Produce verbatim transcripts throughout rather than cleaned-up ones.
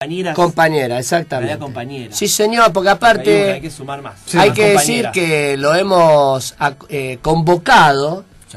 compañeras. Compañera, exactamente. Compañera. Sí, señor, porque aparte hay que sumar más. Sí, hay que decir que lo hemos eh, convocado, sí.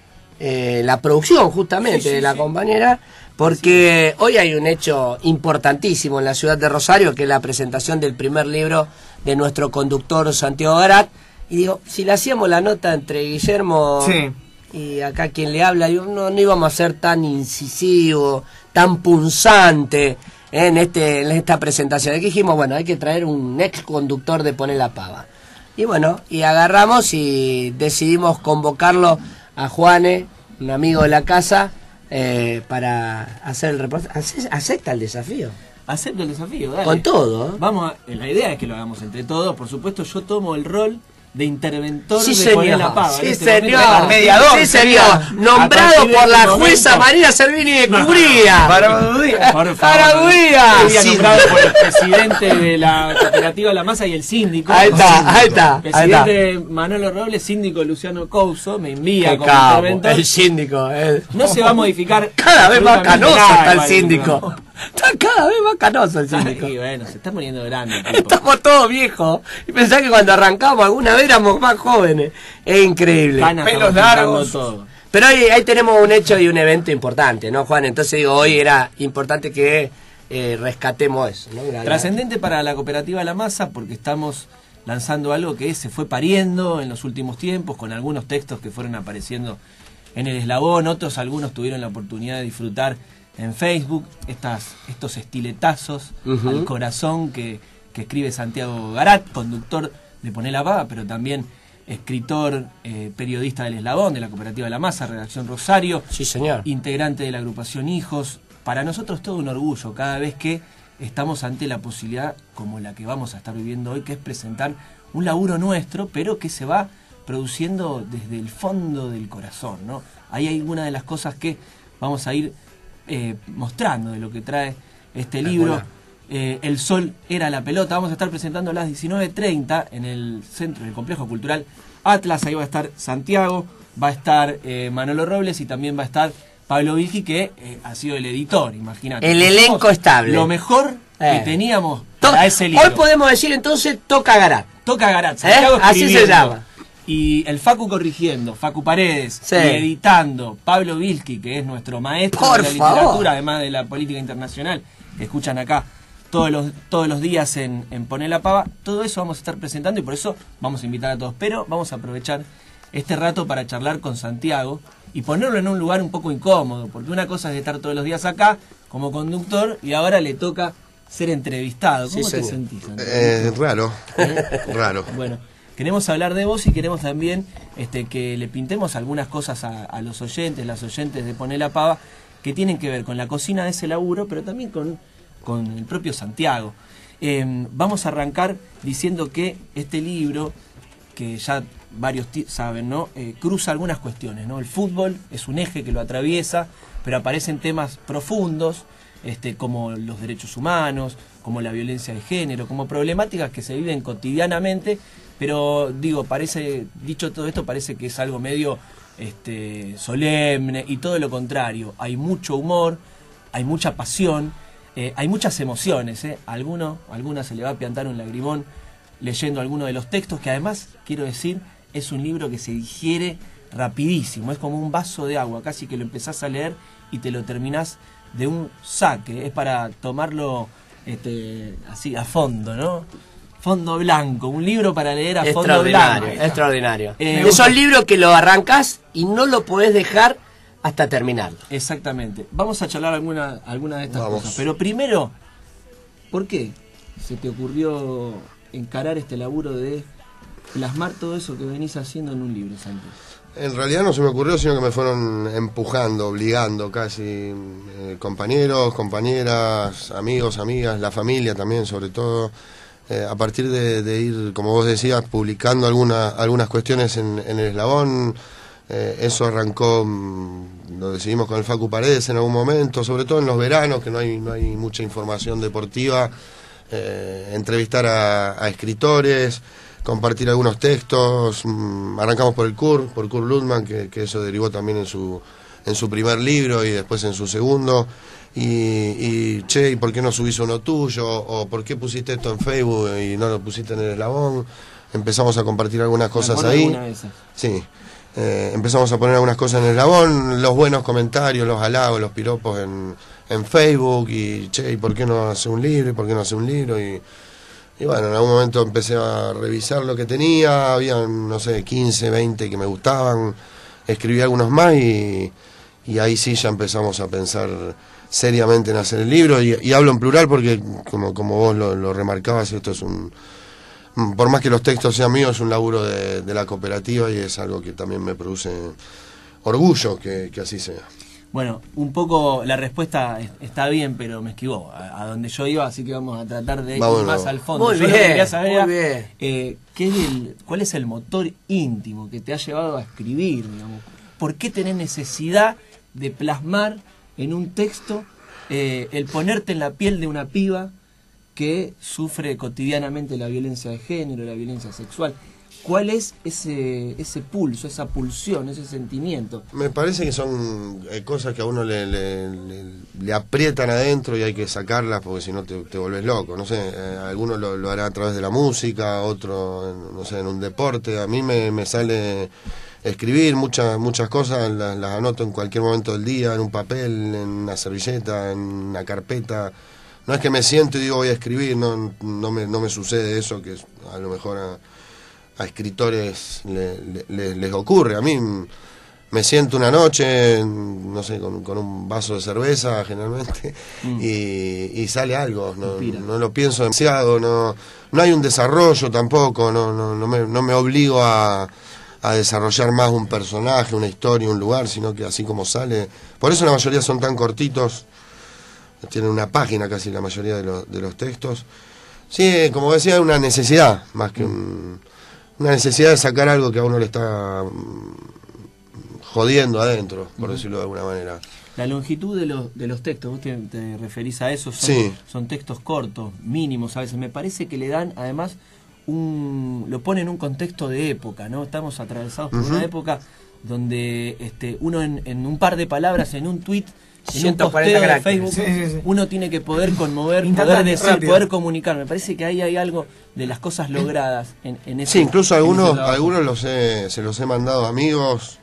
eh, la producción justamente sí, sí, de la sí. compañera, porque sí. hoy hay un hecho importantísimo en la ciudad de Rosario, que es la presentación del primer libro de nuestro conductor Santiago Garat. Y digo, si le hacíamos la nota entre Guillermo sí. y acá quien le habla, digo, no, no íbamos a ser tan incisivo, tan punzante en este en esta presentación. Aquí dijimos, bueno, hay que traer un ex conductor de Poné la Pava. Y bueno, y agarramos y decidimos convocarlo a Juane, un amigo de la casa, eh, para hacer el reportaje. ¿Acepta el desafío? Acepto el desafío, dale. Con todo, ¿eh? Vamos a, la idea es que lo hagamos entre todos. Por supuesto, yo tomo el rol de interventor sí, de Poné la Pava. Sí, este señor. Mediador. Sí, señor. Nombrado por la jueza Marina Servini de Cubría. Barabudía. Barabudía. Nombrado por el presidente de la cooperativa La Masa y el síndico. Ahí está, ahí está. Presidente Manolo Robles, síndico Luciano Couso, me envía Qué como capo, interventor. El síndico. El... No se va a modificar. Cada vez más canoso está el síndico. Está cada vez más canoso el síndico. Y bueno, se está poniendo grande. Tipo. Estamos todos viejos. Y pensá que cuando arrancamos alguna vez éramos más jóvenes. Es increíble. Canas, pelos largos. Todo. Pero hoy ahí tenemos un hecho y un evento importante, ¿no, Juan? Entonces digo, hoy era importante que eh, rescatemos eso, ¿no? Trascendente para la cooperativa La Masa, porque estamos lanzando algo que se fue pariendo en los últimos tiempos, con algunos textos que fueron apareciendo en el eslabón, otros algunos tuvieron la oportunidad de disfrutar en Facebook, estas, estos estiletazos uh-huh. al corazón que, que escribe Santiago Garat, conductor de Poné la Pava, pero también escritor, eh, periodista del Eslabón, de la Cooperativa de la Masa, Redacción Rosario, sí, señor. integrante de la agrupación Hijos. Para nosotros todo un orgullo cada vez que estamos ante la posibilidad como la que vamos a estar viviendo hoy, que es presentar un laburo nuestro, pero que se va produciendo desde el fondo del corazón, ¿no? Ahí hay una de las cosas que vamos a ir Eh, mostrando de lo que trae este libro. eh, El Sol era la pelota. Vamos a estar presentando a las diecinueve treinta en el centro del Complejo Cultural Atlas. Ahí va a estar Santiago, va a estar eh, Manolo Robles y también va a estar Pablo Vilgi, que eh, ha sido el editor, imagínate. El elenco estable. Lo mejor eh. que teníamos to para ese libro. Hoy podemos decir entonces toca Garat. Toca Garat. ¿Eh? Así se llama. Y el Facu corrigiendo, Facu Paredes, sí. y editando, Pablo Vilki, que es nuestro maestro Por de la favor. literatura, además de la política internacional, que escuchan acá todos los, todos los días en, en Poné la Pava. Todo eso vamos a estar presentando y por eso vamos a invitar a todos. Pero vamos a aprovechar este rato para charlar con Santiago y ponerlo en un lugar un poco incómodo, porque una cosa es estar todos los días acá como conductor y ahora le toca ser entrevistado. ¿Cómo sí, te señor. sentís, Santiago? Eh, raro, ¿Eh? raro. Bueno. Queremos hablar de vos y queremos también este, que le pintemos algunas cosas a, a los oyentes, las oyentes de Poné la Pava, que tienen que ver con la cocina de ese laburo, pero también con, con el propio Santiago. Eh, vamos a arrancar diciendo que este libro, que ya varios saben, ¿no? Eh, cruza algunas cuestiones, ¿no? El fútbol es un eje que lo atraviesa, pero aparecen temas profundos, este, como los derechos humanos, como la violencia de género, como problemáticas que se viven cotidianamente. Pero digo, parece, dicho todo esto, parece que es algo medio este, solemne y todo lo contrario. Hay mucho humor, hay mucha pasión, eh, hay muchas emociones. ¿eh? A alguno, a alguna se le va a piantar un lagrimón leyendo alguno de los textos, que además, quiero decir, es un libro que se digiere rapidísimo. Es como un vaso de agua, casi que lo empezás a leer y te lo terminás de un saque. Es para tomarlo este, así a fondo, ¿no? Fondo blanco, un libro para leer a fondo blanco. Extraordinario. Eh, Esos libros que lo arrancás y no lo podés dejar hasta terminarlo. Exactamente. Vamos a charlar alguna, alguna de estas Vamos. cosas. Pero primero, ¿por qué se te ocurrió encarar este laburo de plasmar todo eso que venís haciendo en un libro, Santi? En realidad no se me ocurrió, sino que me fueron empujando, obligando casi eh, compañeros, compañeras, amigos, amigas, la familia también sobre todo. Eh, a partir de, de ir, como vos decías, publicando alguna, algunas cuestiones en, en el Eslabón, eh, eso arrancó, mmm, lo decidimos con el Facu Paredes en algún momento, sobre todo en los veranos, que no hay, no hay mucha información deportiva, eh, entrevistar a, a escritores, compartir algunos textos, mmm, arrancamos por el Kurt, por Kurt Ludman, que, que eso derivó también en su, en su primer libro y después en su segundo. y, y che, ¿y por qué no subís uno tuyo? O ¿por qué pusiste esto en Facebook y no lo pusiste en el Eslabón? Empezamos a compartir algunas cosas ahí. Sí, eh, empezamos a poner algunas cosas en el Eslabón, los buenos comentarios, los halagos, los piropos en, en Facebook, y che, ¿y por qué no hace un libro? ¿Y por qué no hace un libro? Y, y bueno, en algún momento empecé a revisar lo que tenía, había, no sé, quince, veinte que me gustaban, escribí algunos más y, y ahí sí ya empezamos a pensar seriamente en hacer el libro, y, y hablo en plural porque, como, como vos lo, lo remarcabas, esto es un... Por más que los textos sean míos, es un laburo de, de la cooperativa, y es algo que también me produce orgullo que, que así sea. Bueno, un poco la respuesta está bien, pero me esquivó a, a donde yo iba, así que vamos a tratar de ir Vámonos. más al fondo. Muy yo bien, lo que quería saber muy era, bien. Eh, ¿qué es el, ¿cuál es el motor íntimo que te ha llevado a escribir, digamos? ¿Por qué tenés necesidad de plasmar en un texto eh, el ponerte en la piel de una piba que sufre cotidianamente la violencia de género, la violencia sexual? ¿Cuál es ese ese pulso, esa pulsión, ese sentimiento? Me parece que son eh, cosas que a uno le, le, le, le aprietan adentro y hay que sacarlas, porque si no te, te volvés loco. No sé, eh, algunos lo, lo hará a través de la música, otro, en, no sé, en un deporte. A mí me, me sale escribir muchas muchas cosas, las, las anoto en cualquier momento del día, en un papel, en una servilleta, en una carpeta. No es que me siento y digo voy a escribir, no, no, me, no me sucede eso, que a lo mejor a, a escritores le, le, le, les ocurre. A mí me siento una noche, no sé, con, con un vaso de cerveza generalmente, mm. y, y sale algo, no, no lo pienso demasiado, no, no hay un desarrollo tampoco, no, no, no, me, no me obligo a, a desarrollar más un personaje, una historia, un lugar, sino que así como sale. Por eso la mayoría son tan cortitos, tienen una página casi la mayoría de, los de los textos. Sí, como decía, es una necesidad, más que un, una necesidad de sacar algo que a uno le está jodiendo adentro, por uh-huh. decirlo de alguna manera. La longitud de los, de los textos, vos te, te referís a eso, son, sí. son textos cortos, mínimos a veces. Me parece que le dan, además, un lo pone en un contexto de época, ¿no? Estamos atravesados por uh-huh. una época donde este uno en, en un par de palabras, en un tuit, en un posteo de Facebook, sí, sí, sí. uno tiene que poder conmover, poder decir, rápido. poder comunicar. Me parece que ahí hay algo de las cosas logradas en, en ese. Sí, incluso algunos algunos los he, se los he mandado a amigos,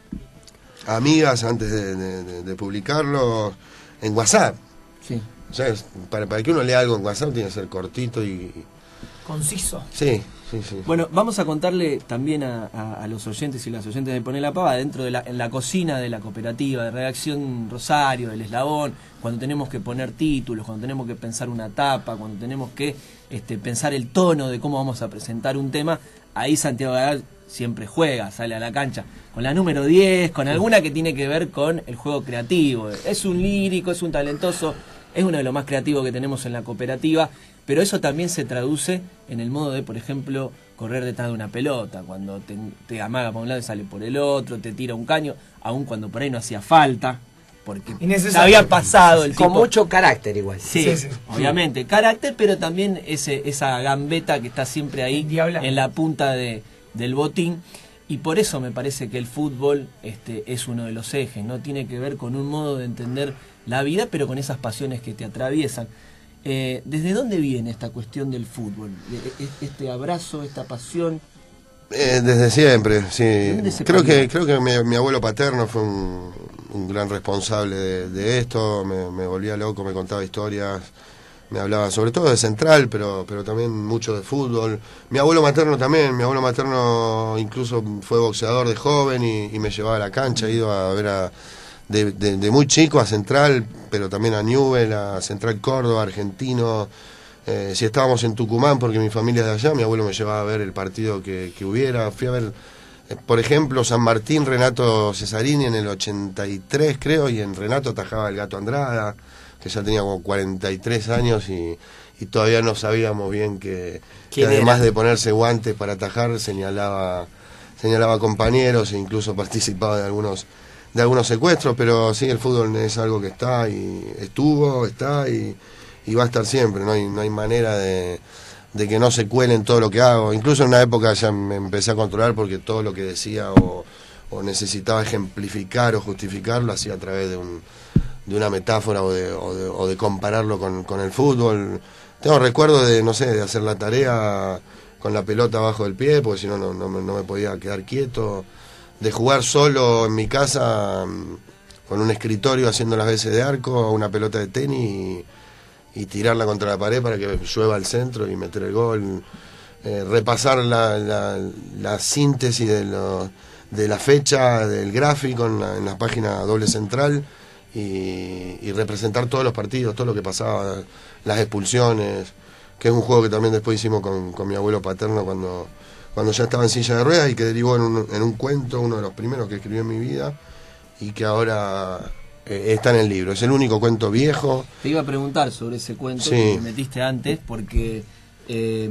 amigas, antes de, de, de publicarlos en WhatsApp. Sí. O sea, para, para que uno lea algo en WhatsApp tiene que ser cortito y... conciso. Sí. Sí, sí. Bueno, vamos a contarle también a, a, a los oyentes y las oyentes de Poné la Pava, dentro de la, en la cocina de la cooperativa, de Redacción Rosario, del Eslabón, cuando tenemos que poner títulos, cuando tenemos que pensar una tapa, cuando tenemos que este, pensar el tono de cómo vamos a presentar un tema, ahí Santiago Garal siempre juega, sale a la cancha, con la número diez, con alguna que tiene que ver con el juego creativo. Es un lírico, es un talentoso, es uno de los más creativos que tenemos en la cooperativa, pero eso también se traduce en el modo de, por ejemplo, correr detrás de una pelota, cuando te, te amaga por un lado y sale por el otro, te tira un caño, aun cuando por ahí no hacía falta, porque se había pasado el con tipo. Mucho carácter igual. Sí, sí, sí, obviamente, carácter, pero también ese esa gambeta que está siempre ahí en la punta de, del botín. Y por eso me parece que el fútbol este, es uno de los ejes, ¿no? Tiene que ver con un modo de entender la vida, pero con esas pasiones que te atraviesan. Eh, ¿Desde dónde viene esta cuestión del fútbol? Este abrazo, esta pasión. Eh, desde siempre, sí. Creo que creo que mi, mi abuelo paterno fue un, un gran responsable de, de esto. Me, me volvía loco, me contaba historias, me hablaba sobre todo de Central, pero pero también mucho de fútbol. Mi abuelo materno también. Mi abuelo materno incluso fue boxeador de joven y, y me llevaba a la cancha. He ido a ver a De, de, de muy chico a Central, pero también a Newell, a Central Córdoba, Argentino. Eh, si estábamos en Tucumán, porque mi familia es de allá, mi abuelo me llevaba a ver el partido que, que hubiera. Fui a ver, eh, por ejemplo, San Martín, Renato Cesarini en el ochenta y tres, creo, y en Renato atajaba el Gato Andrada, que ya tenía como cuarenta y tres años y, y todavía no sabíamos bien que, que además era? de ponerse guantes para atajar, señalaba, señalaba compañeros e incluso participaba de algunos de algunos secuestros, pero sí, el fútbol es algo que está y estuvo, está y, y va a estar siempre. No hay, no hay manera de, de que no se cuele en todo lo que hago. Incluso en una época ya me empecé a controlar porque todo lo que decía o, o necesitaba ejemplificar o justificar lo hacía a través de un, de una metáfora o de, o de, o de compararlo con, con el fútbol. Tengo recuerdo de, no sé, de hacer la tarea con la pelota abajo del pie, porque si no, no, no, me, no me podía quedar quieto, de jugar solo en mi casa con un escritorio haciendo las veces de arco, una pelota de tenis y, y tirarla contra la pared para que llueva al centro y meter el gol. Eh, repasar la, la, la síntesis de, lo, de la fecha del gráfico en la, en la página doble central y, y representar todos los partidos, todo lo que pasaba, las expulsiones, que es un juego que también después hicimos con, con mi abuelo paterno cuando, cuando ya estaba en silla de ruedas y que derivó en un, en un cuento, uno de los primeros que escribí en mi vida y que ahora eh, está en el libro. Es el único cuento viejo. Te iba a preguntar sobre ese cuento, sí, que me metiste antes, porque Eh,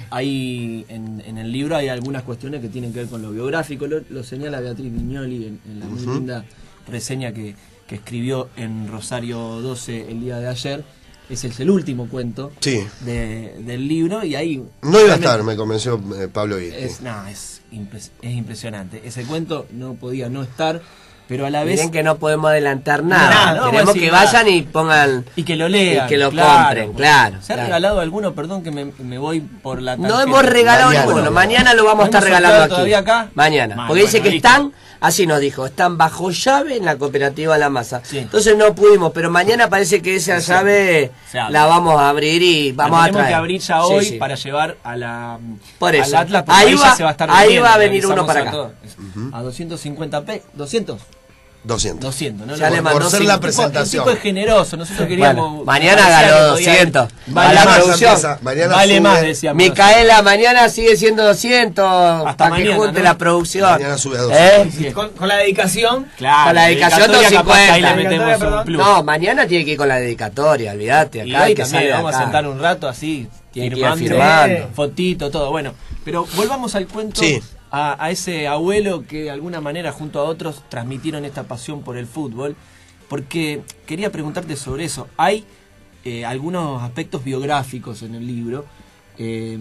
hay en, en el libro hay algunas cuestiones que tienen que ver con lo biográfico, lo, lo señala Beatriz Viñoli en, en la muy uh-huh. linda reseña que, que escribió en Rosario doce el día de ayer. Ese es el último cuento sí. de, del libro y ahí no iba a estar, me convenció eh, Pablo Vitti. Es, no, es, impres, es impresionante. Ese cuento no podía no estar. Pero a la vez... Miren que no podemos adelantar nada. nada no, Queremos que nada. vayan y pongan... Y que lo lean. Y que lo claro, compren, claro. ¿Se claro. ha regalado alguno? Perdón que me, me voy por la tarjeta. No hemos regalado mañana. ninguno. Mañana lo vamos a estar regalando aquí. ¿Todavía acá? Mañana. Man, Porque bueno, dice que listo. están, así nos dijo, están bajo llave en la cooperativa La Masa. Sí. Entonces no pudimos, pero mañana parece que esa sí. llave la vamos a abrir y vamos la a traer. Tenemos que abrir ya hoy sí, sí. para llevar a la... Por eso. Al Atlas, ahí, va, se va a estar ahí va a venir uno para acá. Uh-huh. A doscientos cincuenta pe... ¿doscientos? doscientos. doscientos, ¿no? Ya Por, le mandó por ser la presentación. El tipo es generoso, nosotros queríamos... Bueno, mañana hágalo doscientos. Vale la más, producción. Mañana vale sube, más, decíamos. Micaela, mañana sigue siendo doscientos. Hasta para mañana, que junte ¿no? la producción. Mañana sube a doscientos. ¿Eh? Sí, con, con la dedicación, claro. Con la dedicación doscientos cincuenta. Ahí le cincuenta. metemos un plus. No, mañana tiene que ir con la dedicatoria, olvídate. Y Acá hoy que también sale vamos acá. a sentar un rato así, Tiene firmando, que ir firmando. fotito, todo. Bueno, pero volvamos al cuento. Sí. A, a ese abuelo que de alguna manera junto a otros transmitieron esta pasión por el fútbol, porque quería preguntarte sobre eso. Hay eh, algunos aspectos biográficos en el libro. Eh,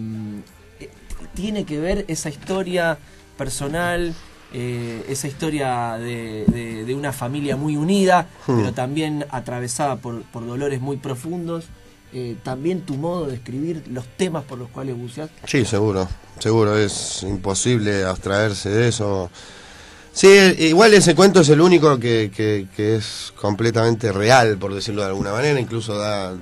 ¿Tiene que ver esa historia personal, eh, esa historia de, de, de una familia muy unida, hmm. pero también atravesada por, por dolores muy profundos? Eh, también tu modo de escribir los temas por los cuales buceas. Sí, seguro, seguro, es imposible abstraerse de eso. Sí, igual ese cuento es el único que, que, que es completamente real, por decirlo de alguna manera, incluso da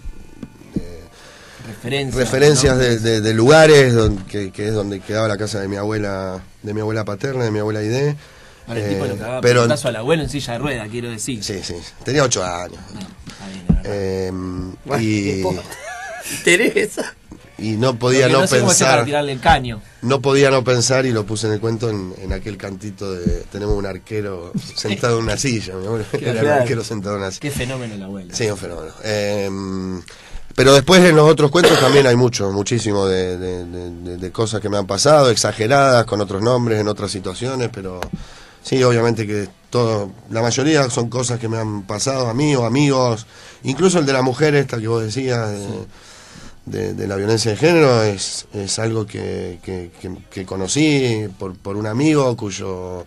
eh, referencias, referencias ¿no? de, de, de lugares donde, que, que es donde quedaba la casa de mi abuela, de mi abuela paterna, de mi abuela Aide. Ahora, el tipo lo cagaba pero pelotazo al abuelo en silla de rueda, quiero decir. Sí, sí, tenía ocho años. No, está bien, eh, bueno, y Teresa. Y no podía no, no sé cómo pensar. para tirarle el caño. No podía no pensar y lo puse en el cuento en, en aquel cantito de tenemos un arquero sentado en una silla. Mi abuelo era un arquero sentado en una silla. Qué fenómeno el abuelo. Sí, un fenómeno. Eh, pero después en los otros cuentos también hay mucho, muchísimo de, de, de, de cosas que me han pasado, exageradas, con otros nombres, en otras situaciones, pero sí, obviamente que todo, la mayoría son cosas que me han pasado a mí o amigos, incluso el de la mujer esta que vos decías, de, sí. de, de la violencia de género, es, es algo que, que, que, que conocí por, por un amigo cuyo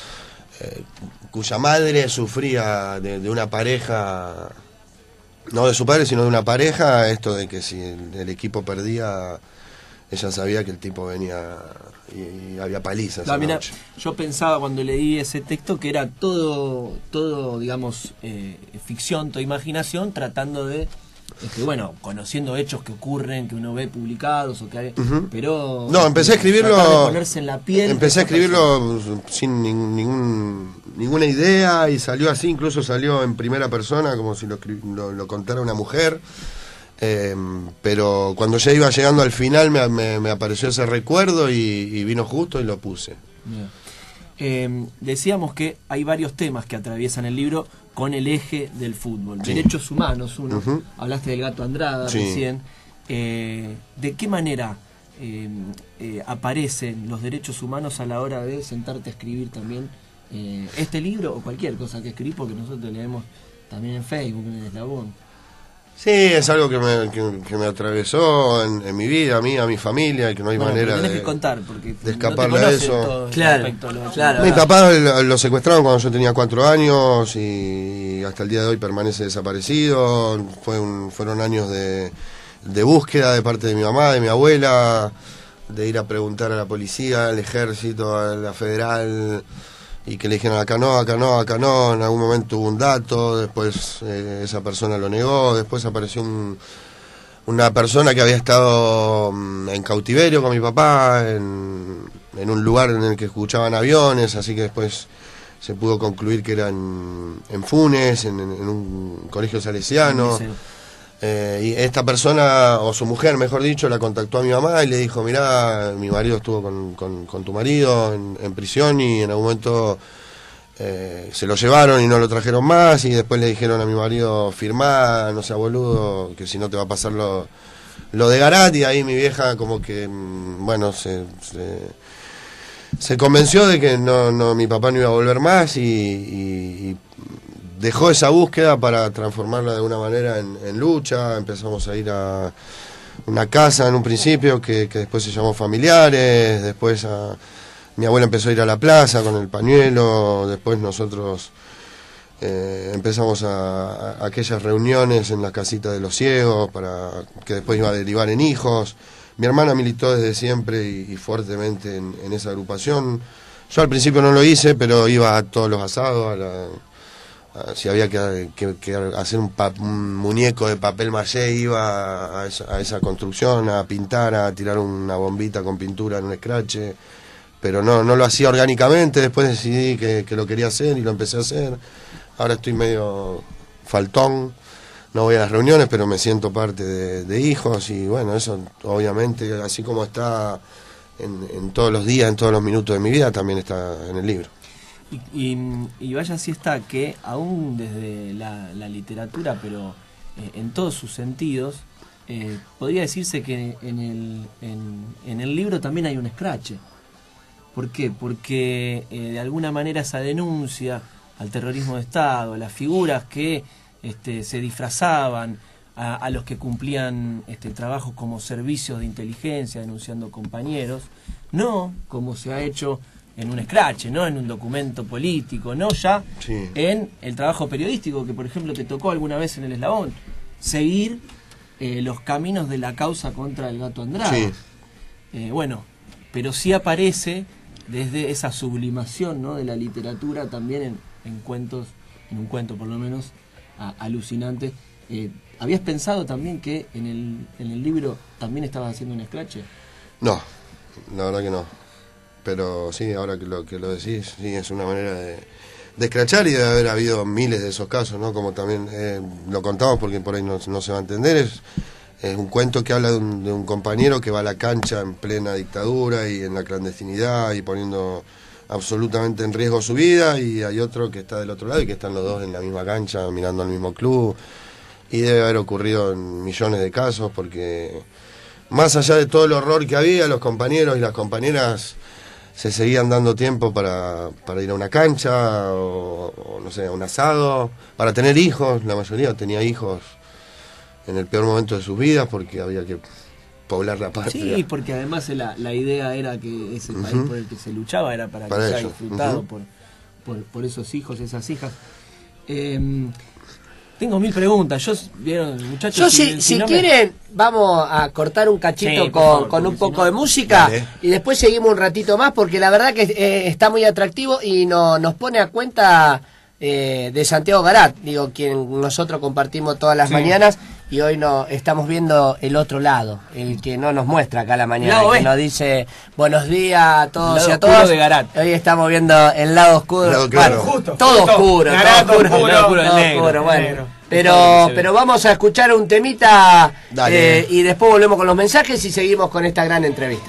eh, cuya madre sufría de, de una pareja, no de su padre, sino de una pareja, esto de que si el, el equipo perdía, ella sabía que el tipo venía y, y había palizas. No, mira, yo pensaba cuando leí ese texto que era todo, todo digamos, eh, ficción, toda imaginación, tratando de, este, bueno, conociendo hechos que ocurren, que uno ve publicados, o que hay, uh-huh. pero... No, empecé a escribirlo... De ponerse en la piel, empecé a escribirlo sin ningún, ninguna idea y salió así, incluso salió en primera persona, como si lo, lo, lo contara una mujer. Eh, pero cuando ya iba llegando al final me, me, me apareció ese recuerdo y, y vino justo y lo puse. Eh, decíamos que hay varios temas que atraviesan el libro con el eje del fútbol. Sí. Derechos humanos, uno. Uh-huh. Hablaste del Gato Andrada sí. recién. Eh, ¿De qué manera eh, eh, aparecen los derechos humanos a la hora de sentarte a escribir también eh, este libro o cualquier cosa que escribís? Porque nosotros leemos también en Facebook, en el Eslabón. Sí, es algo que me, que, que me atravesó en, en mi vida, a mí, a mi familia, y que no hay bueno, manera tenés de, que contar porque de escaparle no a eso. Claro, aspecto, lo, claro. Mi papá lo, lo secuestraron cuando yo tenía cuatro años y hasta el día de hoy permanece desaparecido. Fue un, fueron años de, de búsqueda de parte de mi mamá, de mi abuela, de ir a preguntar a la policía, al ejército, a la federal, y que le dijeron acá no, acá no, acá no. En algún momento hubo un dato, después eh, esa persona lo negó, después apareció un, una persona que había estado um, en cautiverio con mi papá, en, en un lugar en el que escuchaban aviones, así que después se pudo concluir que era en, en Funes, en, en un colegio salesiano. Eh, y esta persona, o su mujer mejor dicho, la contactó a mi mamá y le dijo, mirá, mi marido estuvo con, con, con tu marido en, en prisión y en algún momento eh, se lo llevaron y no lo trajeron más, y después le dijeron a mi marido, firmá, no sea boludo, que si no te va a pasar lo, lo de Garat. Y ahí mi vieja como que, bueno, se, se, se convenció de que no, no, mi papá no iba a volver más, y, y, y dejó esa búsqueda para transformarla de alguna manera en, en lucha. Empezamos a ir a una casa en un principio que, que después se llamó Familiares, después a, mi abuela empezó a ir a la plaza con el pañuelo, después nosotros eh, empezamos a, a aquellas reuniones en las casitas de los ciegos, para que después iba a derivar en hijos. Mi hermana militó desde siempre y, y fuertemente en, en esa agrupación. Yo al principio no lo hice, pero iba a todos los asados, a la... si había que, que, que hacer un, pa, un muñeco de papel maché, iba a esa, a esa construcción, a pintar, a tirar una bombita con pintura en un escrache, pero no, no lo hacía orgánicamente. Después decidí que, que lo quería hacer y lo empecé a hacer. Ahora estoy medio faltón, no voy a las reuniones, pero me siento parte de, de hijos, y bueno, eso obviamente, así como está en, en todos los días, en todos los minutos de mi vida, también está en el libro. Y, y, y vaya si está que aún desde la, la literatura, pero eh, en todos sus sentidos, eh, podría decirse que en el, en, en el libro también hay un escrache. ¿Por qué? Porque eh, de alguna manera esa denuncia al terrorismo de Estado, a las figuras que este, se disfrazaban, a, a los que cumplían este, trabajos como servicios de inteligencia, denunciando compañeros, no como se ha hecho en un escrache, no en un documento político, no ya sí. en el trabajo periodístico, que por ejemplo te tocó alguna vez en El Eslabón, seguir eh, los caminos de la causa contra el Gato Andrade. Sí. Eh, bueno, pero sí aparece desde esa sublimación, ¿no?, de la literatura también en, en cuentos, en un cuento por lo menos a, alucinante. Eh, ¿Habías pensado también que en el, en el libro también estabas haciendo un escrache? No, la verdad que no. Pero sí, ahora que lo que lo decís, sí, es una manera de, de escrachar, y debe haber habido miles de esos casos, ¿no? Como también eh, lo contamos porque por ahí no, no se va a entender. Es, es un cuento que habla de un, de un compañero que va a la cancha en plena dictadura y en la clandestinidad y poniendo absolutamente en riesgo su vida, y hay otro que está del otro lado y que están los dos en la misma cancha mirando al mismo club, y debe haber ocurrido en millones de casos, porque más allá de todo el horror que había, los compañeros y las compañeras se seguían dando tiempo para, para ir a una cancha o, o no sé, a un asado, para tener hijos. La mayoría tenía hijos en el peor momento de sus vidas porque había que poblar la patria. Sí, porque además la, la idea era que ese país uh-huh. por el que se luchaba era para, para que sea disfrutado uh-huh. por, por, por esos hijos, esas hijas. Eh, Tengo mil preguntas. Yo, ¿vieron, muchachos? Yo, si, si, si no quieren, me... vamos a cortar un cachito sí, con, favor, con un poco si no... de música. Vale. Y después seguimos un ratito más, porque la verdad que eh, está muy atractivo y no, nos pone a cuenta eh, de Santiago Garat, digo, quien nosotros compartimos todas las sí. mañanas, y hoy no estamos viendo el otro lado, el que no nos muestra acá a la mañana, que nos dice buenos días a todos y a todas. De Garat. Hoy estamos viendo el lado oscuro. El lado claro. Bueno, justo, todo justo. oscuro, Garat, todo oscuro, oscuro, oscuro, todo negro, oscuro, bueno. Negro. Pero, pero vamos a escuchar un temita eh, y después volvemos con los mensajes y seguimos con esta gran entrevista.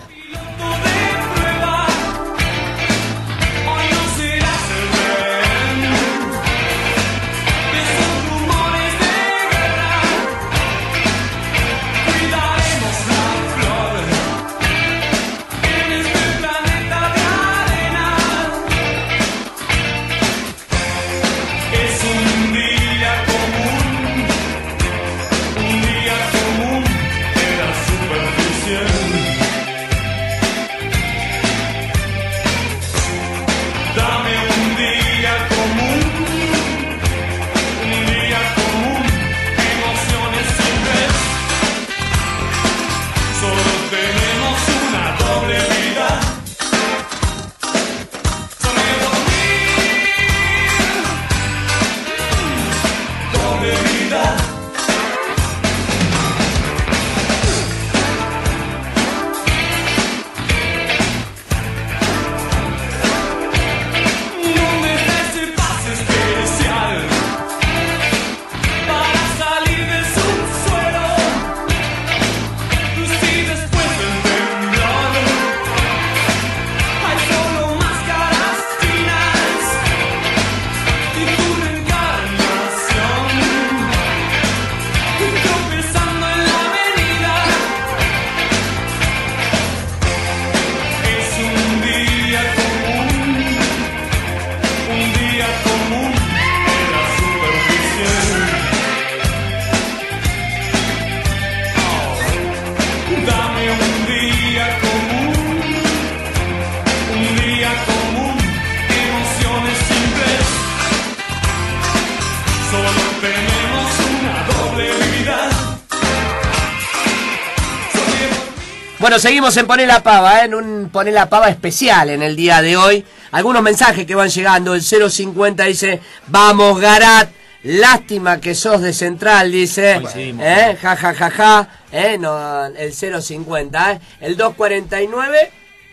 Bueno, seguimos en Poné la Pava, ¿eh? En un Poné la Pava especial en el día de hoy. Algunos mensajes que van llegando. El cero cincuenta dice, vamos Garat, lástima que sos de Central, dice. ¿Eh? Ja, ja, ja, ja. ¿Eh? No, el cero cincuenta, ¿eh? El doscientos cuarenta y nueve.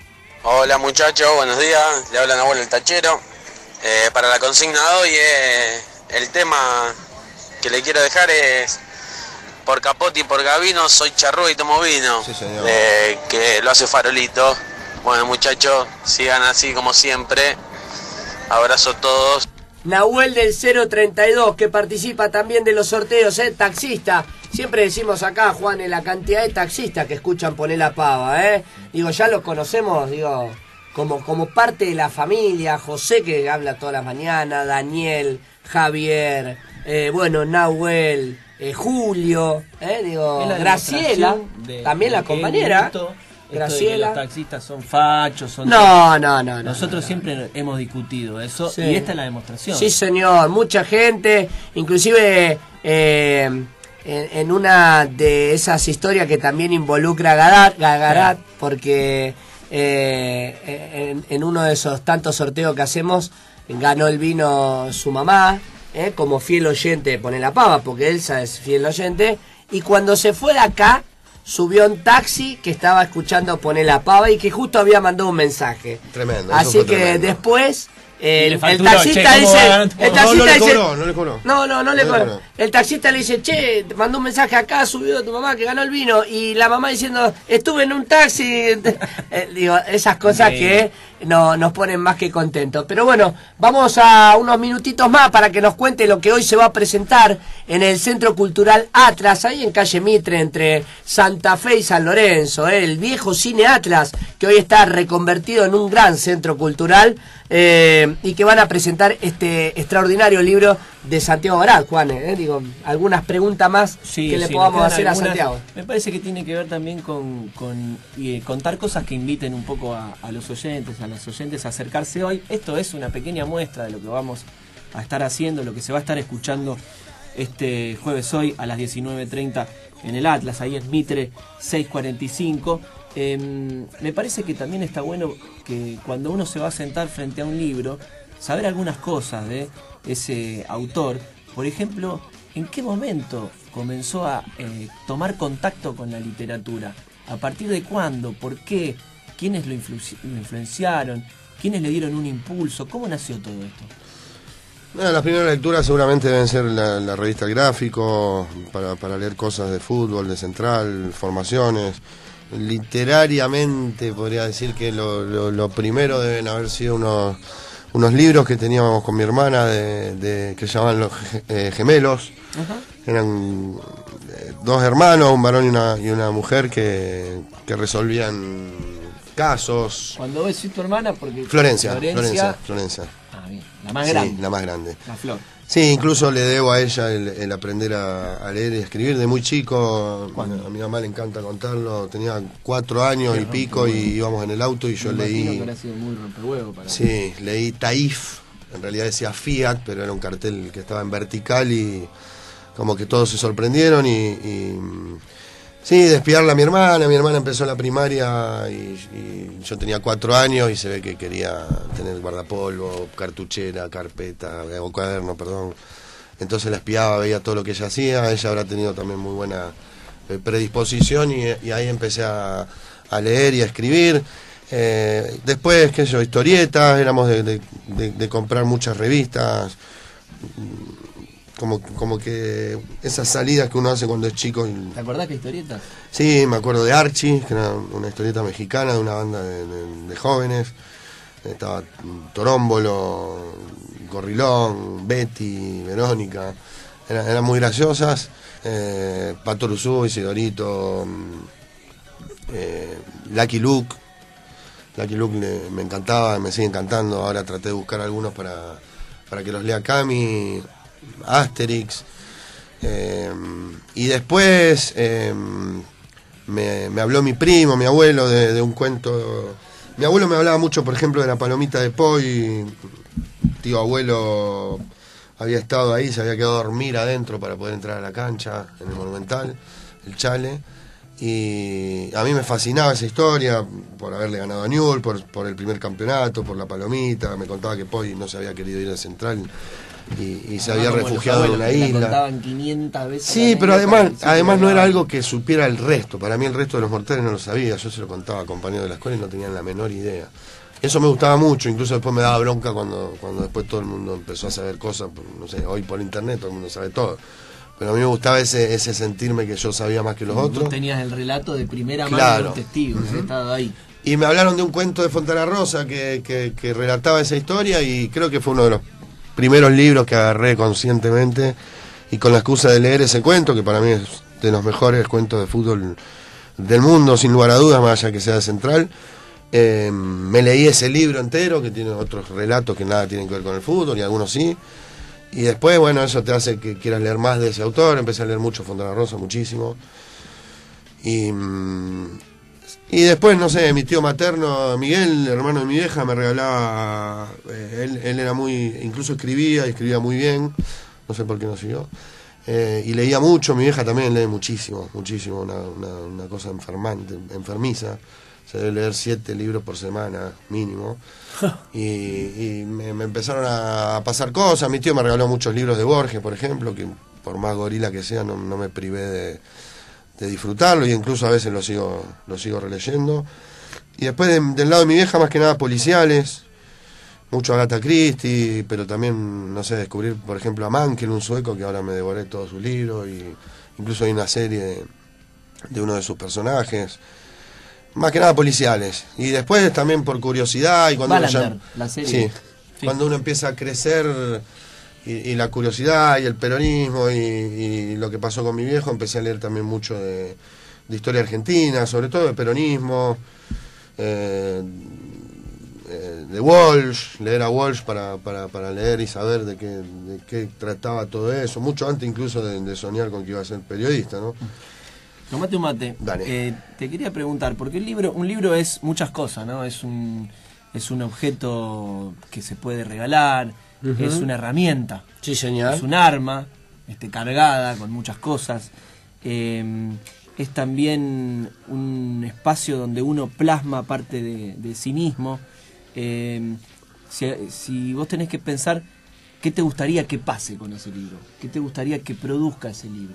Hola muchachos, buenos días. Le habla Nahuel el Tachero. Eh, para la consigna de hoy, eh, el tema que le quiero dejar es... Por Capote y por Gavino, soy charrúa y tomo vino. Sí, señor. Eh, que lo hace Farolito. Bueno, muchachos, sigan así como siempre. Abrazo a todos. Nahuel del cero treinta y dos, que participa también de los sorteos, ¿eh? Taxista. Siempre decimos acá, Juan, en la cantidad de taxistas que escuchan Poné la Pava, ¿eh? Digo, ya los conocemos, digo, como, como parte de la familia. José, que habla todas las mañanas, Daniel, Javier, eh, bueno, Nahuel... Eh, Julio, eh, digo, Graciela, de, también de la compañera, mito, Graciela. Los taxistas son fachos, son... No, no, no. Nosotros no, no, siempre no. hemos discutido eso, sí. Y esta es la demostración. Sí, señor, mucha gente, inclusive eh, en, en una de esas historias que también involucra a Garat, Garat sí. Porque eh, en, en uno de esos tantos sorteos que hacemos, ganó el vino su mamá, ¿Eh? como fiel oyente de Poné la Pava, porque Elsa es fiel oyente, y cuando se fue de acá, subió un taxi que estaba escuchando Poné la Pava y que justo había mandado un mensaje. Tremendo. Así que tremendo. Después, eh, el, facturó, el taxista che, dice... El taxista no, no le dice, cobró, no le cobró. No, no, no le no cobró. cobró. El taxista le dice, che, te mandó un mensaje acá, subió a tu mamá que ganó el vino, y la mamá diciendo, estuve en un taxi. eh, digo, esas cosas sí. que no, nos ponen más que contentos. Pero bueno, vamos a unos minutitos más para que nos cuente lo que hoy se va a presentar en el Centro Cultural Atlas, ahí en calle Mitre, entre Santa Fe y San Lorenzo, ¿eh? El viejo Cine Atlas, que hoy está reconvertido en un gran centro cultural, eh, y que van a presentar este extraordinario libro de Santiago Garat, Juan, ¿eh? Digo, algunas preguntas más sí, que le sí, podamos hacer algunas, a Santiago. Me parece que tiene que ver también con, con eh, contar cosas que inviten un poco a, a los oyentes, a los oyentes a acercarse hoy. Esto es una pequeña muestra de lo que vamos a estar haciendo, lo que se va a estar escuchando este jueves hoy a las diecinueve treinta en el Atlas, ahí en Mitre seiscientos cuarenta y cinco. Eh, me parece que también está bueno que cuando uno se va a sentar frente a un libro, saber algunas cosas de ese autor. Por ejemplo, ¿en qué momento comenzó a eh, tomar contacto con la literatura? ¿A partir de cuándo? ¿Por qué? ¿Quiénes lo, influ- lo influenciaron? ¿Quiénes le dieron un impulso? ¿Cómo nació todo esto? Bueno, las primeras lecturas seguramente deben ser la, la revista El Gráfico, para, para leer cosas de fútbol, de Central, formaciones. Literariamente podría decir que lo, lo, lo primero deben haber sido unos, unos libros que teníamos con mi hermana de, de que se llamaban Los eh, Gemelos. Uh-huh. Eran eh, dos hermanos, un varón y una, y una mujer que, que resolvían casos. Cuando ves tu hermana, porque Florencia, Florencia, Florencia. Ah, bien. La más grande. Sí, la más grande. La Flor. Sí, incluso le debo a ella el, el aprender a, a leer y escribir de muy chico. ¿Cuándo? A mi mamá le encanta contarlo. Tenía cuatro años y pico y íbamos en el auto y yo me leí. Que sido muy rompehuevo para sí, mí. leí Taif. En realidad decía Fiat, pero era un cartel que estaba en vertical y como que todos se sorprendieron y, y, Sí, de espiarla a mi hermana. Mi hermana empezó la primaria y, y yo tenía cuatro años y se ve que quería tener guardapolvo, cartuchera, carpeta, o cuaderno, perdón. Entonces la espiaba, veía todo lo que ella hacía. Ella habrá tenido también muy buena eh, predisposición y, y ahí empecé a, a leer y a escribir. Eh, después, qué sé yo, historietas, éramos de, de, de, de comprar muchas revistas. Como, como que esas salidas que uno hace cuando es chico. ¿Te acordás qué historieta? Sí, me acuerdo de Archie, que era una historieta mexicana de una banda de, de, de jóvenes. Estaba Torómbolo, Gorrilón, Betty, Verónica. Era, eran muy graciosas. Eh, Pato Luzú, Isidorito, eh, Lucky Luke. Lucky Luke le, me encantaba, me sigue encantando. Ahora traté de buscar algunos para, para que los lea Cami. Asterix, eh, y después eh, me, me habló mi primo, mi abuelo, de, de un cuento. Mi abuelo me hablaba mucho, por ejemplo, de la palomita de Poi. Tío abuelo había estado ahí, se había quedado a dormir adentro para poder entrar a la cancha en el Monumental, el Chale. Y a mí me fascinaba esa historia por haberle ganado a Newell's, por, por el primer campeonato, por la palomita. Me contaba que Poi no se había querido ir al Central y, y se había refugiado en una isla. Contaban quinientas veces. Sí, pero además además no era algo que supiera el resto. Para mí el resto de los mortales no lo sabía. Yo se lo contaba a compañeros de la escuela y no tenían la menor idea. Eso me gustaba mucho, incluso después me daba bronca cuando, cuando después todo el mundo empezó a saber cosas. No sé, hoy por internet todo el mundo sabe todo. Pero a mí me gustaba ese, ese sentirme que yo sabía más que los otros. Tú tenías el relato de primera mano claro. de los testigos, uh-huh. estado ahí. Y me hablaron de un cuento de Fontana Rosa que, que, que relataba esa historia y creo que fue uno de los primeros libros que agarré conscientemente y con la excusa de leer ese cuento, que para mí es de los mejores cuentos de fútbol del mundo, sin lugar a dudas, más allá que sea central. Eh, me leí ese libro entero, que tiene otros relatos que nada tienen que ver con el fútbol, y algunos sí. Y después, bueno, eso te hace que quieras leer más de ese autor. Empecé a leer mucho Fontana Rosa, muchísimo. Y, y después, no sé, mi tío materno, Miguel, hermano de mi vieja, me regalaba... Eh, él, él era muy... Incluso escribía, y escribía muy bien. No sé por qué no siguió. Eh, y leía mucho, mi vieja también lee muchísimo, muchísimo. Una, una, una cosa enfermante, enfermiza. Se debe leer siete libros por semana, mínimo. Y, y me, me empezaron a pasar cosas. Mi tío me regaló muchos libros de Borges, por ejemplo, que por más gorila que sea, no, no me privé de, de disfrutarlo, y incluso a veces lo sigo, lo sigo releyendo. Y después de, del lado de mi vieja, más que nada policiales, mucho Agatha Christie, pero también, no sé, descubrir, por ejemplo, a Mankell, un sueco, que ahora me devoré todos sus libros, y incluso hay una serie de, de uno de sus personajes. Más que nada policiales. Y después también por curiosidad y cuando uno ya, la serie. Sí, sí. Cuando uno empieza a crecer y, y la curiosidad y el peronismo y, y lo que pasó con mi viejo, empecé a leer también mucho de, de historia argentina, sobre todo de peronismo, eh, eh, de Walsh, leer a Walsh para, para, para leer y saber de qué, de qué trataba todo eso, mucho antes incluso de, de soñar con que iba a ser periodista, ¿no? Tomate un mate. Eh, te quería preguntar, porque el libro, un libro es muchas cosas, ¿no? Es un, es un objeto que se puede regalar, uh-huh. es una herramienta. Sí, señor. Es un arma, este, cargada con muchas cosas. Eh, es también un espacio donde uno plasma parte de, de sí mismo. Eh, si, si vos tenés que pensar, ¿qué te gustaría que pase con ese libro? ¿Qué te gustaría que produzca ese libro?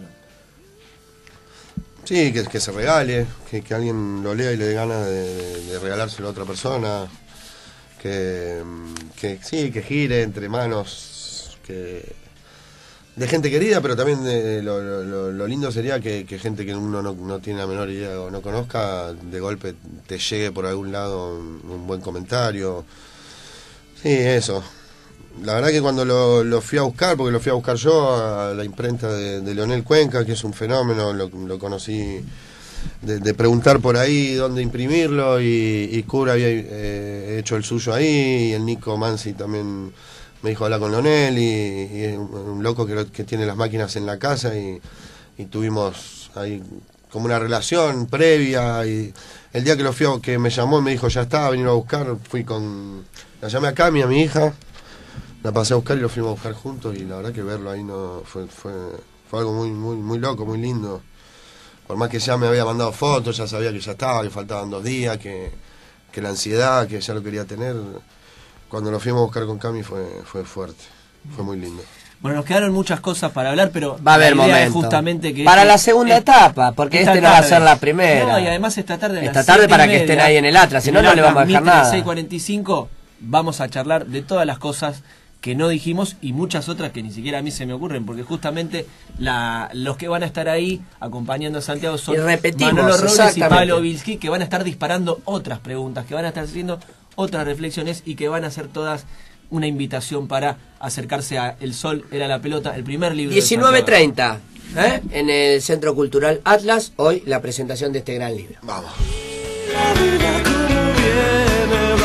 Sí, que, que se regale, que, que alguien lo lea y le dé ganas de, de regalárselo a otra persona, que, que sí, que gire entre manos que de gente querida, pero también de, lo, lo, lo lindo sería que, que gente que uno no, no tiene la menor idea o no conozca, de golpe te llegue por algún lado un, un buen comentario. Sí, eso. La verdad que cuando lo, lo fui a buscar, porque lo fui a buscar yo a la imprenta de, de Leonel Cuenca, que es un fenómeno, lo, lo conocí de, de preguntar por ahí dónde imprimirlo, y, y Cura había eh, hecho el suyo ahí, y el Nico Mansi también me dijo hablar con Leonel, y, y es un, un loco que, que tiene las máquinas en la casa, y, y tuvimos ahí como una relación previa, y el día que lo fui a, que me llamó y me dijo ya está, venir a buscar, fui con, la llamé a Cami, a mi hija, la pasé a buscar y lo fuimos a buscar juntos, y la verdad que verlo ahí no fue fue, fue algo muy muy muy loco, muy lindo. por más que ya me había mandado fotos, ya sabía que ya estaba, que faltaban dos días, que, que la ansiedad, que ya lo quería tener. Cuando lo fuimos a buscar con Cami fue, fue fuerte, fue muy lindo. Bueno, nos quedaron muchas cosas para hablar, pero va a haber momento justamente que para este, la segunda este, etapa, porque este no va a ser la primera. No, y además esta tarde, esta tarde para que estén ahí en el Atlas, si no, no le vamos a dejar nada. seis cuarenta y cinco vamos a charlar de todas las cosas que no dijimos y muchas otras que ni siquiera a mí se me ocurren, porque justamente la, los que van a estar ahí acompañando a Santiago son Manolo Robles y Pablo Vilski, que van a estar disparando otras preguntas, que van a estar haciendo otras reflexiones y que van a ser todas una invitación para acercarse a El Sol era la pelota, el primer libro diecinueve treinta, ¿eh? En el Centro Cultural Atlas, hoy la presentación de este gran libro. Vamos.